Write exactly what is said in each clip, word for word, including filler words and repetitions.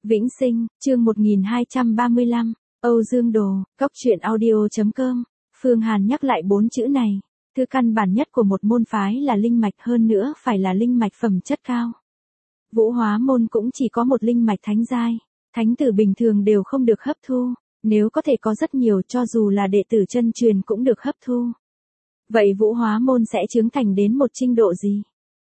Vĩnh Sinh, chương một nghìn hai trăm ba mươi lăm, Âu Dương Đồ, Cóc Truyện Audio chấm com. Phương Hàn nhắc lại bốn chữ này. Thứ căn bản nhất của một môn phái là linh mạch, hơn nữa phải là linh mạch phẩm chất cao. Vũ Hóa môn cũng chỉ có một linh mạch thánh giai, thánh tử bình thường đều không được hấp thu, nếu có thể có rất nhiều cho dù là đệ tử chân truyền cũng được hấp thu. Vậy Vũ Hóa môn sẽ trưởng thành đến một trình độ gì?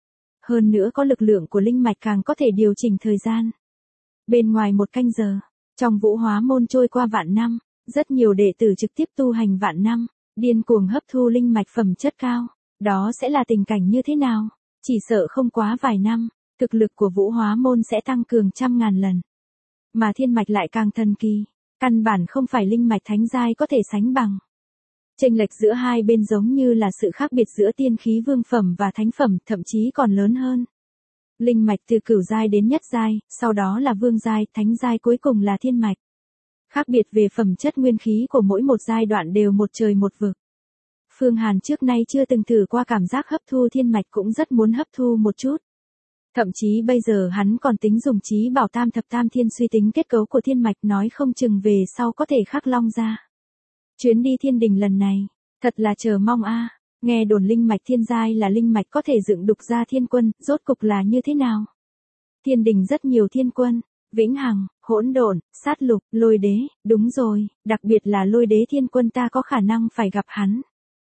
Hơn nữa có lực lượng của linh mạch càng có thể điều chỉnh thời gian. Bên ngoài một canh giờ, trong Vũ Hóa môn trôi qua vạn năm, rất nhiều đệ tử trực tiếp tu hành vạn năm, điên cuồng hấp thu linh mạch phẩm chất cao, đó sẽ là tình cảnh như thế nào? Chỉ sợ không quá vài năm, thực lực của Vũ Hóa môn sẽ tăng cường trăm ngàn lần. Mà thiên mạch lại càng thần kỳ, căn bản không phải linh mạch thánh giai có thể sánh bằng. Chênh lệch giữa hai bên giống như là sự khác biệt giữa tiên khí vương phẩm và thánh phẩm, thậm chí còn lớn hơn. Linh mạch từ cửu giai đến nhất giai, sau đó là vương giai, thánh giai, cuối cùng là thiên mạch. Khác biệt về phẩm chất nguyên khí của mỗi một giai đoạn đều một trời một vực. Phương Hàn trước nay chưa từng thử qua cảm giác hấp thu thiên mạch, cũng rất muốn hấp thu một chút. Thậm chí bây giờ hắn còn tính dùng trí bảo tam thập tam thiên suy tính kết cấu của thiên mạch, nói không chừng về sau có thể khắc long ra. Chuyến đi thiên đình lần này, thật là chờ mong a. Nghe đồn linh mạch thiên giai là linh mạch có thể dựng đục ra thiên quân, rốt cục là như thế nào? Thiên đình rất nhiều thiên quân, vĩnh hằng, hỗn độn, sát lục, lôi đế, đúng rồi, đặc biệt là lôi đế thiên quân, ta có khả năng phải gặp hắn.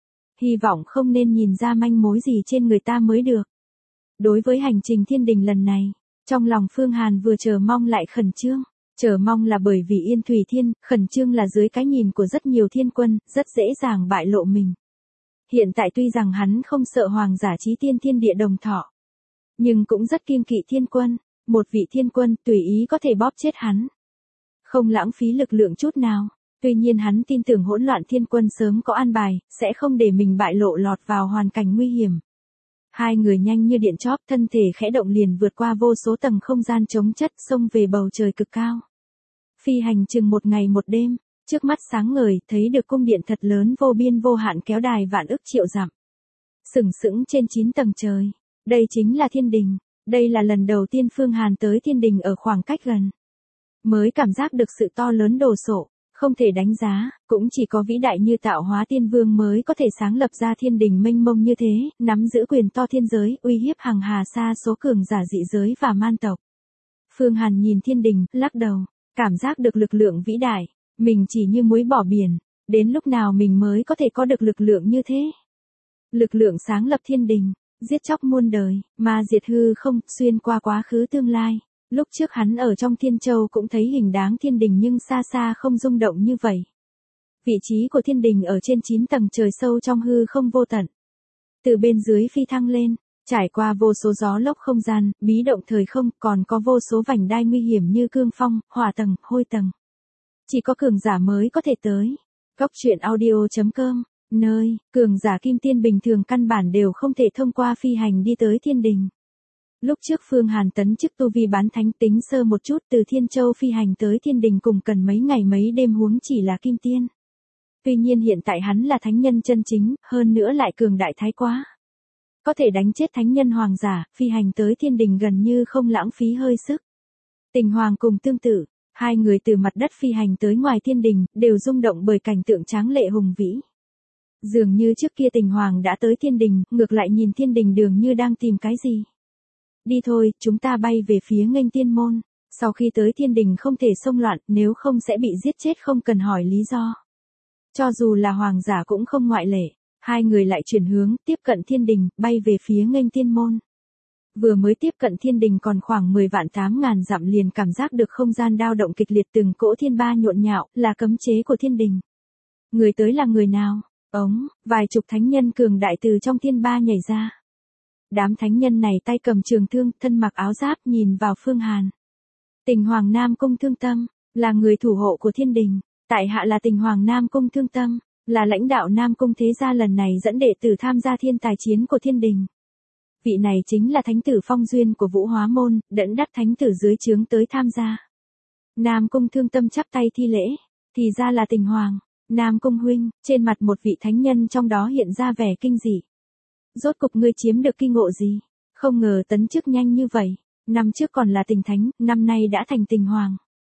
Hy vọng không nên nhìn ra manh mối gì trên người ta mới được. Đối với hành trình thiên đình lần này, trong lòng Phương Hàn vừa chờ mong lại khẩn trương. Chờ mong là bởi vì Yên Thủy Thiên, khẩn trương là dưới cái nhìn của rất nhiều thiên quân, rất dễ dàng bại lộ mình. Hiện tại tuy rằng hắn không sợ hoàng giả chí tiên thiên địa đồng thọ, nhưng cũng rất kiêng kỵ thiên quân, một vị thiên quân tùy ý có thể bóp chết hắn. Không lãng phí lực lượng chút nào, tuy nhiên hắn tin tưởng hỗn loạn thiên quân sớm có an bài, sẽ không để mình bại lộ lọt vào hoàn cảnh nguy hiểm. Hai người nhanh như điện chớp, thân thể khẽ động liền vượt qua vô số tầng không gian chống chất, xông về bầu trời cực cao. Phi hành chừng một ngày một đêm, trước mắt sáng ngời, thấy được cung điện thật lớn vô biên vô hạn kéo dài vạn ức triệu dặm. Sừng sững trên chín tầng trời, đây chính là thiên đình, đây là lần đầu tiên Phương Hàn tới thiên đình ở khoảng cách gần. Mới cảm giác được sự to lớn đồ sộ, không thể đánh giá, cũng chỉ có vĩ đại như Tạo Hóa Tiên Vương mới có thể sáng lập ra thiên đình mênh mông như thế, nắm giữ quyền to thiên giới, uy hiếp hằng hà sa số cường giả dị giới và man tộc. Phương Hàn nhìn thiên đình, lắc đầu, cảm giác được lực lượng vĩ đại, mình chỉ như muối bỏ biển, đến lúc nào mình mới có thể có được lực lượng như thế? Lực lượng sáng lập thiên đình, giết chóc muôn đời, ma diệt hư không, xuyên qua quá khứ tương lai. Lúc trước hắn ở trong Thiên Châu cũng thấy hình dáng thiên đình nhưng xa xa không rung động như vậy. Vị trí của thiên đình ở trên chín tầng trời sâu trong hư không vô tận. Từ bên dưới phi thăng lên, trải qua vô số gió lốc không gian, bí động thời không, còn có vô số vành đai nguy hiểm như cương phong, hỏa tầng, hôi tầng. Chỉ có cường giả mới có thể tới. Cóc Truyện Audio chấm com, nơi cường giả kim tiên bình thường căn bản đều không thể thông qua phi hành đi tới thiên đình. Lúc trước Phương Hàn tấn chức tu vi bán thánh, tính sơ một chút, từ Thiên Châu phi hành tới thiên đình cùng cần mấy ngày mấy đêm, huống chỉ là kim tiên. Tuy nhiên hiện tại hắn là thánh nhân chân chính, hơn nữa lại cường đại thái quá. Có thể đánh chết thánh nhân hoàng giả, phi hành tới thiên đình gần như không lãng phí hơi sức. Tình Hoàng cùng tương tự, hai người từ mặt đất phi hành tới ngoài thiên đình, đều rung động bởi cảnh tượng tráng lệ hùng vĩ. Dường như trước kia Tình Hoàng đã tới thiên đình, ngược lại nhìn thiên đình dường như đang tìm cái gì. Đi thôi, chúng ta bay về phía nghênh tiên môn, sau khi tới thiên đình không thể xông loạn, nếu không sẽ bị giết chết không cần hỏi lý do. Cho dù là hoàng giả cũng không ngoại lệ, hai người lại chuyển hướng, tiếp cận thiên đình, bay về phía nghênh tiên môn. Vừa mới tiếp cận thiên đình còn khoảng mười vạn tám ngàn dặm liền cảm giác được không gian dao động kịch liệt, từng cỗ thiên ba nhộn nhạo, là cấm chế của thiên đình. Người tới là người nào? Ống, vài chục thánh nhân cường đại từ trong thiên ba nhảy ra. Đám thánh nhân này tay cầm trường thương, thân mặc áo giáp, nhìn vào Phương Hàn. Tình Hoàng Nam Cung Thương Tâm, là người thủ hộ của thiên đình. Tại hạ là Tình Hoàng Nam Cung Thương Tâm, là lãnh đạo Nam Cung thế gia lần này dẫn đệ tử tham gia thiên tài chiến của thiên đình. Vị này chính là thánh tử Phong Duyên của Vũ Hóa môn, dẫn dắt thánh tử dưới trướng tới tham gia. Nam Cung Thương Tâm chắp tay thi lễ, thì ra là Tình Hoàng, Nam Cung huynh, trên mặt một vị thánh nhân trong đó hiện ra vẻ kinh dị. Rốt cục ngươi chiếm được kinh ngộ gì? Không ngờ tấn chức nhanh như vậy, năm trước còn là Tình Thánh, năm nay đã thành Tình Hoàng.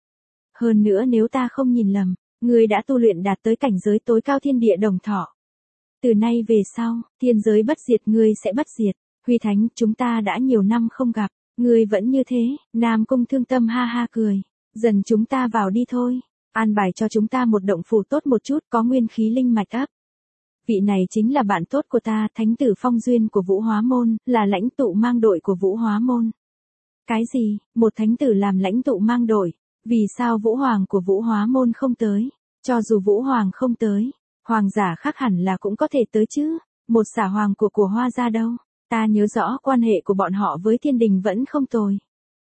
Hơn nữa nếu ta không nhìn lầm, ngươi đã tu luyện đạt tới cảnh giới tối cao thiên địa đồng thọ. Từ nay về sau, thiên giới bất diệt ngươi sẽ bất diệt. Huy Thánh, chúng ta đã nhiều năm không gặp, ngươi vẫn như thế. Nam Cung Thương Tâm ha ha cười. Dần chúng ta vào đi thôi. An bài cho chúng ta một động phủ tốt một chút, có nguyên khí linh mạch ấp. Vị này chính là bạn tốt của ta, Thánh tử Phong Duyên của Vũ Hóa Môn, là lãnh tụ mang đội của Vũ Hóa Môn. Cái gì, một thánh tử làm lãnh tụ mang đội? Vì sao Vũ Hoàng của Vũ Hóa Môn không tới? Cho dù Vũ Hoàng không tới, hoàng giả khác hẳn là cũng có thể tới chứ. Một xả hoàng của của Hoa gia đâu? Ta nhớ rõ quan hệ của bọn họ với thiên đình vẫn không tồi.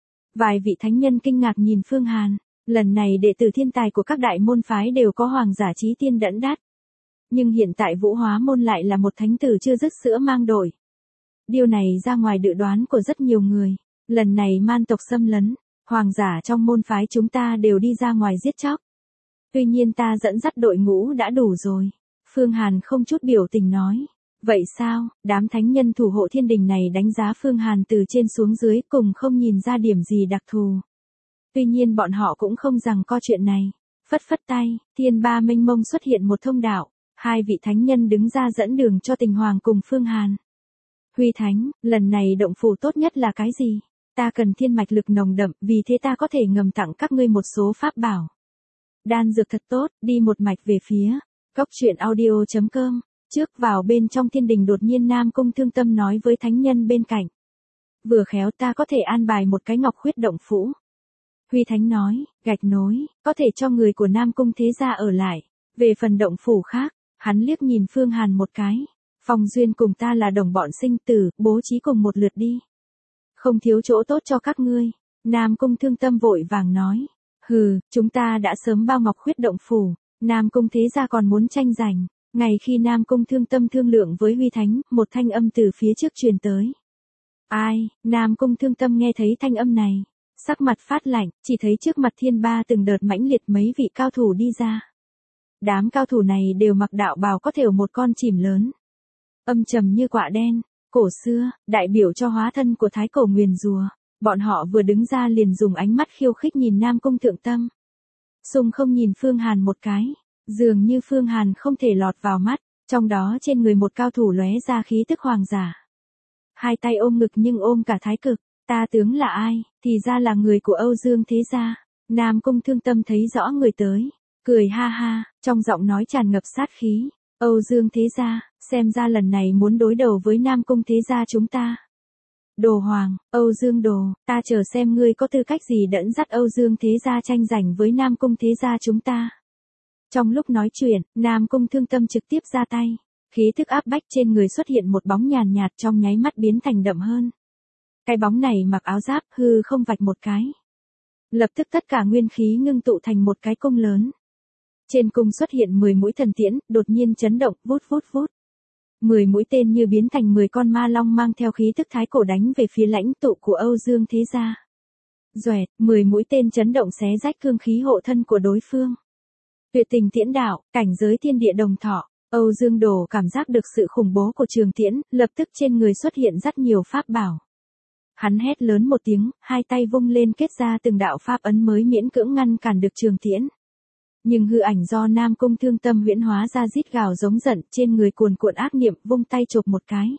Vài vị thánh nhân kinh ngạc nhìn Phương Hàn. Lần này đệ tử thiên tài của các đại môn phái đều có hoàng giả chí tiên đẫn đát. Nhưng hiện tại Vũ Hóa Môn lại là một thánh tử chưa dứt sữa mang đội. Điều này ra ngoài dự đoán của rất nhiều người. Lần này man tộc xâm lấn, hoàng giả trong môn phái chúng ta đều đi ra ngoài giết chóc. Tuy nhiên ta dẫn dắt đội ngũ đã đủ rồi. Phương Hàn không chút biểu tình nói. Vậy sao, đám thánh nhân thủ hộ thiên đình này đánh giá Phương Hàn từ trên xuống dưới cùng không nhìn ra điểm gì đặc thù. Tuy nhiên bọn họ cũng không rằng co chuyện này. Phất phất tay, thiên ba mênh mông xuất hiện một thông đạo. Hai vị thánh nhân đứng ra dẫn đường cho Tình Hoàng cùng Phương Hàn. Huy Thánh, lần này động phủ tốt nhất là cái gì? Ta cần thiên mạch lực nồng đậm, vì thế ta có thể ngầm tặng các ngươi một số pháp bảo. Đan dược thật tốt, đi một mạch về phía góc truyện audio chấm com. Trước vào bên trong thiên đình đột nhiên Nam Cung Thương Tâm nói với thánh nhân bên cạnh. Vừa khéo ta có thể an bài một cái ngọc khuyết động phủ. Huy Thánh nói, gạch nối, có thể cho người của Nam Cung thế gia ở lại. Về phần động phủ khác, hắn liếc nhìn Phương Hàn một cái. Phong Duyên cùng ta là đồng bọn sinh tử, bố trí cùng một lượt đi. Không thiếu chỗ tốt cho các ngươi. Nam Cung Thương Tâm vội vàng nói. Hừ, chúng ta đã sớm bao ngọc khuyết động phủ. Nam Cung thế gia còn muốn tranh giành. Ngày khi Nam Cung Thương Tâm thương lượng với Huy Thánh, một thanh âm từ phía trước truyền tới. Ai, Nam Cung Thương Tâm nghe thấy thanh âm này. Sắc mặt phát lạnh, chỉ thấy trước mặt thiên ba từng đợt mãnh liệt mấy vị cao thủ đi ra. Đám cao thủ này đều mặc đạo bào có thêu một con chìm lớn. Âm trầm như quạ đen, cổ xưa, đại biểu cho hóa thân của thái cổ nguyền rùa. Bọn họ vừa đứng ra liền dùng ánh mắt khiêu khích nhìn Nam Cung Thượng Tâm. Sung không nhìn Phương Hàn một cái, dường như Phương Hàn không thể lọt vào mắt, trong đó trên người một cao thủ lóe ra khí tức hoàng giả. Hai tay ôm ngực nhưng ôm cả thái cực, ta tướng là ai, thì ra là người của Âu Dương thế gia. Nam Cung Thương Tâm thấy rõ người tới, cười ha ha, trong giọng nói tràn ngập sát khí. Âu Dương thế gia, xem ra lần này muốn đối đầu với Nam Cung thế gia chúng ta. Đồ Hoàng, Âu Dương Đồ, ta chờ xem ngươi có tư cách gì dẫn dắt Âu Dương thế gia tranh giành với Nam Cung thế gia chúng ta. Trong lúc nói chuyện, Nam Cung Thương Tâm trực tiếp ra tay. Khí thức áp bách trên người xuất hiện một bóng nhàn nhạt trong nháy mắt biến thành đậm hơn. Cái bóng này mặc áo giáp hư không vạch một cái. Lập tức tất cả nguyên khí ngưng tụ thành một cái cung lớn. Trên cung xuất hiện mười mũi thần tiễn, đột nhiên chấn động, vút vút vút. mười mũi tên như biến thành mười con ma long mang theo khí thức thái cổ đánh về phía lãnh tụ của Âu Dương thế gia. Doẹt, mười mũi tên chấn động xé rách cương khí hộ thân của đối phương. Tuyệt tình tiễn đạo, cảnh giới thiên địa đồng thọ. Âu Dương Đồ cảm giác được sự khủng bố của trường tiễn, lập tức trên người xuất hiện rất nhiều pháp bảo. Hắn hét lớn một tiếng, hai tay vung lên kết ra từng đạo pháp ấn mới miễn cưỡng ngăn cản được trường tiễn. Nhưng hư ảnh do Nam Cung Thương Tâm huyễn hóa ra rít gào giống giận, trên người cuồn cuộn ác niệm, vung tay chộp một cái.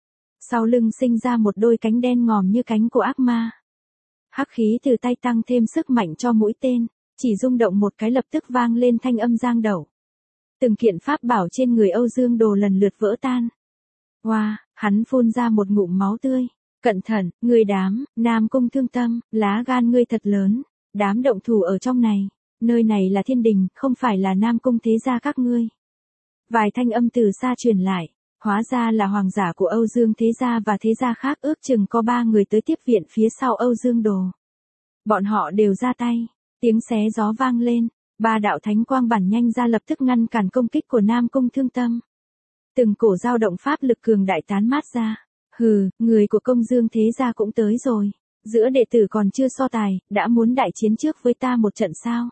Sau lưng sinh ra một đôi cánh đen ngòm như cánh của ác ma. Hắc khí từ tay tăng thêm sức mạnh cho mũi tên, chỉ rung động một cái lập tức vang lên thanh âm giang đẩu. Từng kiện pháp bảo trên người Âu Dương Đồ lần lượt vỡ tan. Hoa, wow, hắn phun ra một ngụm máu tươi. Cẩn thận, người đám, Nam Cung Thương Tâm, lá gan ngươi thật lớn. Đám động thủ ở trong này. Nơi này là thiên đình, không phải là Nam Cung thế gia các ngươi. Vài thanh âm từ xa truyền lại, hóa ra là hoàng giả của Âu Dương thế gia và thế gia khác, ước chừng có ba người tới tiếp viện phía sau Âu Dương Đồ. Bọn họ đều ra tay, tiếng xé gió vang lên, ba đạo thánh quang bản nhanh ra lập tức ngăn cản công kích của Nam Cung Thương Tâm. Từng cổ dao động pháp lực cường đại tán mát ra. Hừ, người của Công Dương thế gia cũng tới rồi. Giữa đệ tử còn chưa so tài, đã muốn đại chiến trước với ta một trận sao?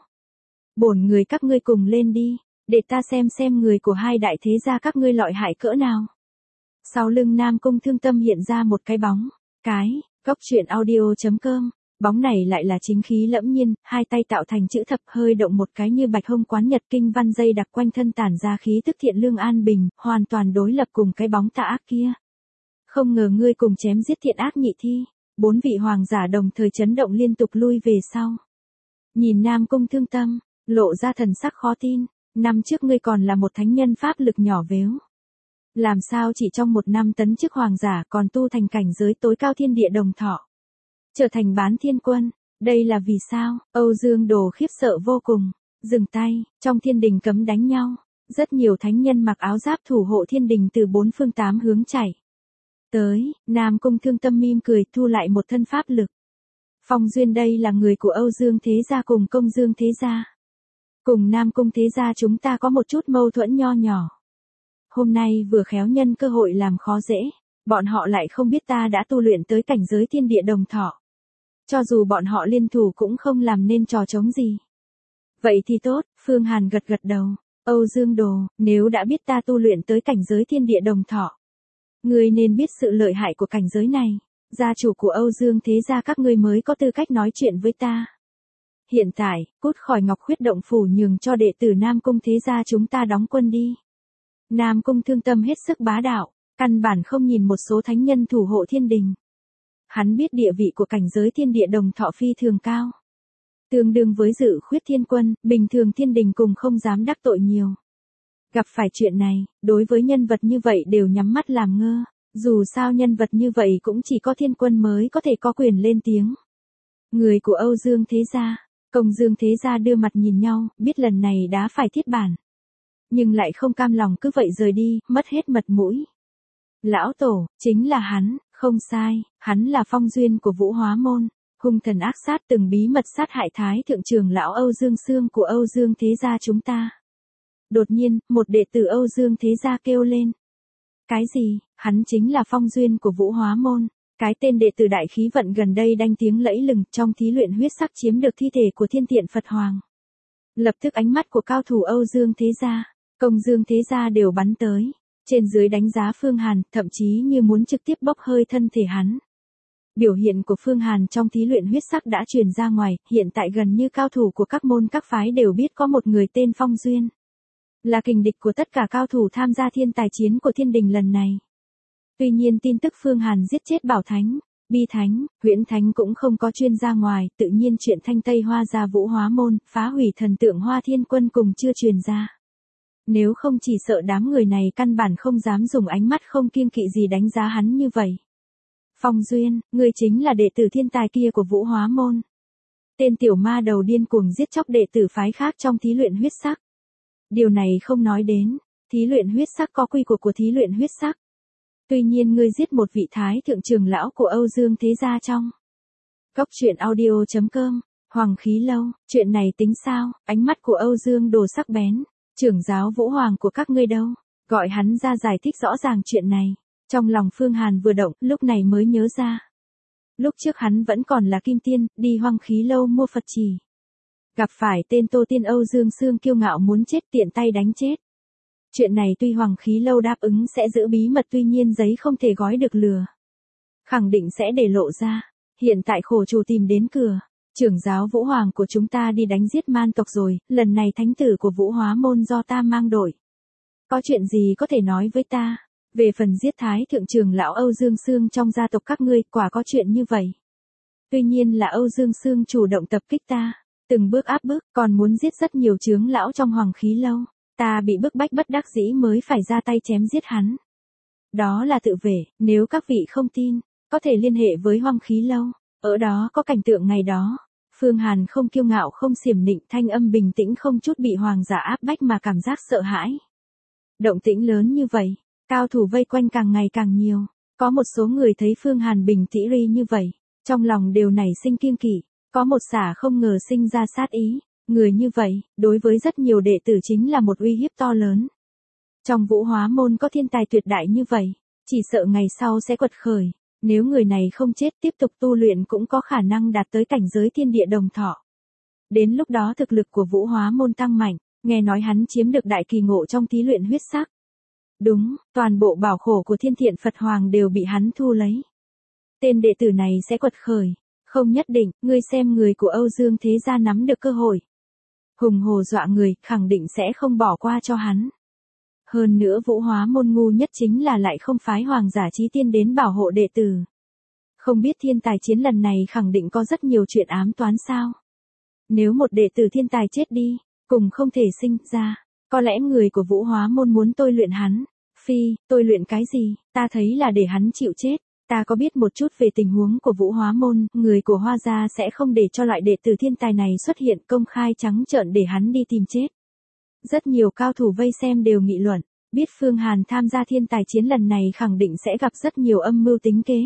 Bổn người các ngươi cùng lên đi, để ta xem xem người của hai đại thế gia các ngươi lợi hại cỡ nào. Sau lưng Nam Cung Thương Tâm hiện ra một cái bóng, cái, góc truyện audio chấm com. Bóng này lại là chính khí lẫm nhiên, hai tay tạo thành chữ thập hơi động một cái như bạch hông quán nhật kinh văn dây đặc quanh thân tản ra khí tức thiện lương an bình, hoàn toàn đối lập cùng cái bóng tà ác kia. Không ngờ ngươi cùng chém giết thiện ác nhị thi, bốn vị hoàng giả đồng thời chấn động liên tục lui về sau. Nhìn Nam Cung Thương Tâm, lộ ra thần sắc khó tin, năm trước ngươi còn là một thánh nhân pháp lực nhỏ vếu. Làm sao chỉ trong một năm tấn chức hoàng giả còn tu thành cảnh giới tối cao thiên địa đồng thọ. Trở thành bán thiên quân, đây là vì sao? Âu Dương Đồ khiếp sợ vô cùng, dừng tay, trong thiên đình cấm đánh nhau, rất nhiều thánh nhân mặc áo giáp thủ hộ thiên đình từ bốn phương tám hướng chảy. Tới, Nam Cung Thương Tâm mỉm cười thu lại một thân pháp lực. Phong Duyên đây là người của Âu Dương Thế Gia cùng Công Dương Thế Gia. Cùng Nam Cung Thế Gia chúng ta có một chút mâu thuẫn nho nhỏ. Hôm nay vừa khéo nhân cơ hội làm khó dễ, bọn họ lại không biết ta đã tu luyện tới cảnh giới thiên địa đồng thọ. Cho dù bọn họ liên thủ cũng không làm nên trò trống gì. Vậy thì tốt, Phương Hàn gật gật đầu. Âu Dương Đồ, nếu đã biết ta tu luyện tới cảnh giới thiên địa đồng thọ, ngươi nên biết sự lợi hại của cảnh giới này. Gia chủ của Âu Dương Thế Gia các ngươi mới có tư cách nói chuyện với ta. Hiện tại, cút khỏi Ngọc Khuyết Động Phủ nhường cho đệ tử Nam Cung Thế Gia chúng ta đóng quân đi. Nam Cung Thương Tâm hết sức bá đạo, căn bản không nhìn một số thánh nhân thủ hộ thiên đình. Hắn biết địa vị của cảnh giới thiên địa đồng thọ phi thường cao. Tương đương với Dự Khuyết Thiên Quân, bình thường thiên đình cùng không dám đắc tội nhiều. Gặp phải chuyện này, đối với nhân vật như vậy đều nhắm mắt làm ngơ. Dù sao nhân vật như vậy cũng chỉ có thiên quân mới có thể có quyền lên tiếng. Người của Âu Dương Thế Gia, Công Dương Thế Gia đưa mặt nhìn nhau, biết lần này đã phải thiết bản. Nhưng lại không cam lòng cứ vậy rời đi, mất hết mật mũi. Lão Tổ, chính là hắn, không sai, hắn là Phong Duyên của Vũ Hóa Môn, hung thần ác sát từng bí mật sát hại Thái Thượng Trưởng lão Âu Dương Xương của Âu Dương Thế Gia chúng ta. Đột nhiên, một đệ tử Âu Dương Thế Gia kêu lên. Cái gì, hắn chính là Phong Duyên của Vũ Hóa Môn, cái tên đệ tử đại khí vận gần đây đanh tiếng lẫy lừng trong thí luyện huyết sắc chiếm được thi thể của Thiên Tiện Phật Hoàng. Lập tức ánh mắt của cao thủ Âu Dương Thế Gia, Công Dương Thế Gia đều bắn tới, trên dưới đánh giá Phương Hàn, thậm chí như muốn trực tiếp bốc hơi thân thể hắn. Biểu hiện của Phương Hàn trong thí luyện huyết sắc đã truyền ra ngoài, hiện tại gần như cao thủ của các môn các phái đều biết có một người tên Phong Duyên. Là kình địch của tất cả cao thủ tham gia thiên tài chiến của thiên đình lần này. Tuy nhiên tin tức Phương Hàn giết chết Bảo Thánh, Bi Thánh, Huyễn Thánh cũng không có chuyên ra ngoài, tự nhiên chuyện Thanh Tây Hoa gia Vũ Hóa Môn, phá hủy thần tượng Hoa Thiên Quân cùng chưa truyền ra. Nếu không chỉ sợ đám người này căn bản không dám dùng ánh mắt không kiêng kỵ gì đánh giá hắn như vậy. Phong Duyên, ngươi chính là đệ tử thiên tài kia của Vũ Hóa Môn. Tên tiểu ma đầu điên cuồng giết chóc đệ tử phái khác trong thí luyện huyết sắc. Điều này không nói đến, thí luyện huyết sắc có quy củ của thí luyện huyết sắc. Tuy nhiên ngươi giết một vị Thái Thượng Trưởng lão của Âu Dương Thế Gia trong. Cốc truyện audio chấm com, Hoàng Khí Lâu, chuyện này tính sao? Ánh mắt của Âu Dương Đồ sắc bén. Trưởng giáo Vũ Hoàng của các ngươi đâu? Gọi hắn ra giải thích rõ ràng chuyện này. Trong lòng Phương Hàn vừa động, lúc này mới nhớ ra. Lúc trước hắn vẫn còn là Kim Tiên, đi Hoang Khí Lâu mua Phật trì. Gặp phải tên Tô Tiên Âu Dương Xương kiêu ngạo muốn chết tiện tay đánh chết. Chuyện này tuy Hoàng Khí Lâu đáp ứng sẽ giữ bí mật, tuy nhiên giấy không thể gói được lừa. Khẳng định sẽ để lộ ra. Hiện tại khổ chủ tìm đến cửa. Trưởng giáo Vũ Hoàng của chúng ta đi đánh giết man tộc rồi, lần này thánh tử của Vũ Hóa Môn do ta mang đội. Có chuyện gì có thể nói với ta? Về phần giết Thái Thượng Trưởng lão Âu Dương Xương trong gia tộc các ngươi, quả có chuyện như vậy. Tuy nhiên là Âu Dương Xương chủ động tập kích ta, từng bước áp bức, còn muốn giết rất nhiều chướng lão trong Hoàng Khí Lâu. Ta bị bức bách bất đắc dĩ mới phải ra tay chém giết hắn. Đó là tự vệ, nếu các vị không tin, có thể liên hệ với Hoang Khí Lâu, ở đó có cảnh tượng ngày đó. Phương Hàn không kiêu ngạo không xiểm nịnh, thanh âm bình tĩnh không chút bị hoàng giả áp bách mà cảm giác sợ hãi. Động tĩnh lớn như vậy, cao thủ vây quanh càng ngày càng nhiều, có một số người thấy Phương Hàn bình tĩnh ri như vậy, trong lòng đều nảy sinh kiêng kỵ, có một xả không ngờ sinh ra sát ý, người như vậy, đối với rất nhiều đệ tử chính là một uy hiếp to lớn. Trong Vũ Hóa Môn có thiên tài tuyệt đại như vậy, chỉ sợ ngày sau sẽ quật khởi. Nếu người này không chết tiếp tục tu luyện cũng có khả năng đạt tới cảnh giới thiên địa đồng thọ. Đến lúc đó thực lực của Vũ Hóa Môn tăng mạnh, nghe nói hắn chiếm được đại kỳ ngộ trong thí luyện huyết sắc. Đúng, toàn bộ bảo khổ của Thiên Thiện Phật Hoàng đều bị hắn thu lấy. Tên đệ tử này sẽ quật khởi, Không nhất định, ngươi xem người của Âu Dương Thế Gia nắm được cơ hội. Hùng hồ dọa người, khẳng định sẽ không bỏ qua cho hắn. Hơn nữa Vũ Hóa Môn ngu nhất chính là lại không phái Hoàng giả Chí Tiên đến bảo hộ đệ tử. Không biết thiên tài chiến lần này khẳng định có rất nhiều chuyện ám toán sao. Nếu một đệ tử thiên tài chết đi, cùng không thể sinh ra, có lẽ người của Vũ Hóa Môn muốn tôi luyện hắn. Phi, tôi luyện cái gì, ta thấy là để hắn chịu chết. Ta có biết một chút về tình huống của Vũ Hóa Môn, người của Hoa gia sẽ không để cho loại đệ tử thiên tài này xuất hiện công khai trắng trợn để hắn đi tìm chết. Rất nhiều cao thủ vây xem đều nghị luận, biết Phương Hàn tham gia thiên tài chiến lần này khẳng định sẽ gặp rất nhiều âm mưu tính kế.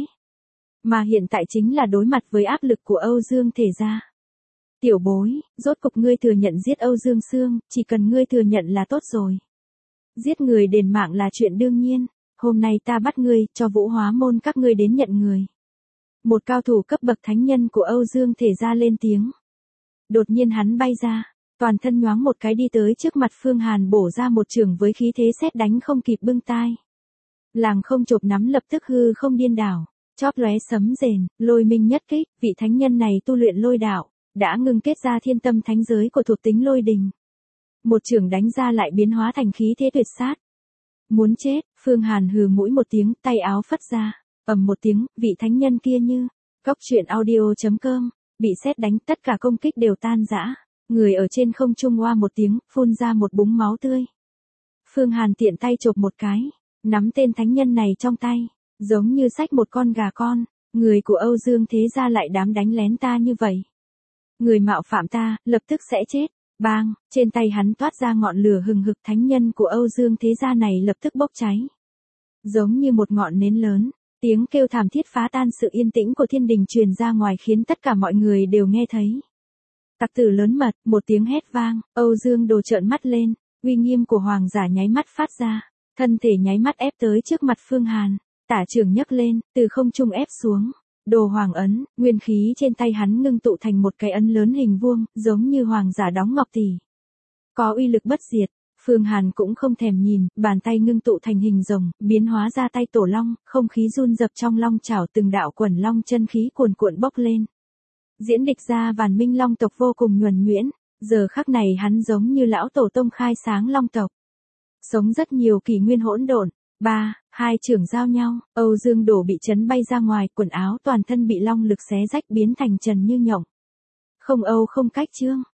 Mà hiện tại chính là đối mặt với áp lực của Âu Dương Thể Gia. Tiểu bối, rốt cục ngươi thừa nhận giết Âu Dương Sương, chỉ cần ngươi thừa nhận là tốt rồi. Giết người đền mạng là chuyện đương nhiên, hôm nay ta bắt ngươi, cho Vũ Hóa Môn các ngươi đến nhận người. Một cao thủ cấp bậc thánh nhân của Âu Dương Thể Gia lên tiếng. Đột nhiên hắn bay ra, toàn thân nhoáng một cái đi tới trước mặt Phương Hàn bổ ra một chưởng với khí thế sét đánh không kịp bưng tai. Làng không chộp nắm lập tức hư không điên đảo, chóp lóe sấm rền, lôi minh nhất kích, vị thánh nhân này tu luyện lôi đạo, đã ngưng kết ra thiên tâm thánh giới của thuộc tính lôi đình. Một chưởng đánh ra lại biến hóa thành khí thế tuyệt sát. Muốn chết, Phương Hàn hừ mũi một tiếng, tay áo phất ra, ầm một tiếng, vị thánh nhân kia như, góc truyện audio chấm com, bị sét đánh tất cả công kích đều tan rã, người ở trên không trung oa một tiếng, phun ra một búng máu tươi. Phương Hàn tiện tay chộp một cái, nắm tên thánh nhân này trong tay, giống như xách một con gà con, người của Âu Dương Thế Gia lại dám đánh lén ta như vậy. Người mạo phạm ta, lập tức sẽ chết. Bang, trên tay hắn toát ra ngọn lửa hừng hực, thánh nhân của Âu Dương Thế Gia này lập tức bốc cháy. Giống như một ngọn nến lớn, tiếng kêu thảm thiết phá tan sự yên tĩnh của thiên đình truyền ra ngoài khiến tất cả mọi người đều nghe thấy. Tặc tử lớn mật, một tiếng hét vang, Âu Dương Đồ trợn mắt lên, uy nghiêm của hoàng giả nháy mắt phát ra, thân thể nháy mắt ép tới trước mặt Phương Hàn, tả trưởng nhấc lên, từ không trung ép xuống. Đồ hoàng ấn, nguyên khí trên tay hắn ngưng tụ thành một cái ấn lớn hình vuông, giống như hoàng giả đóng ngọc tỷ. Có uy lực bất diệt, Phương Hàn cũng không thèm nhìn, bàn tay ngưng tụ thành hình rồng, biến hóa ra tay tổ long, không khí run rập trong long chảo, từng đạo quần long chân khí cuồn cuộn bốc lên. Diễn địch gia Vàn Minh Long tộc vô cùng nhuần nhuyễn, giờ khắc này hắn giống như lão tổ tông khai sáng long tộc. Sống rất nhiều kỷ nguyên hỗn độn. Ba, hai trưởng giao nhau, Âu Dương Đổ bị chấn bay ra ngoài, quần áo toàn thân bị long lực xé rách biến thành trần như nhộng. Không Âu không cách chương.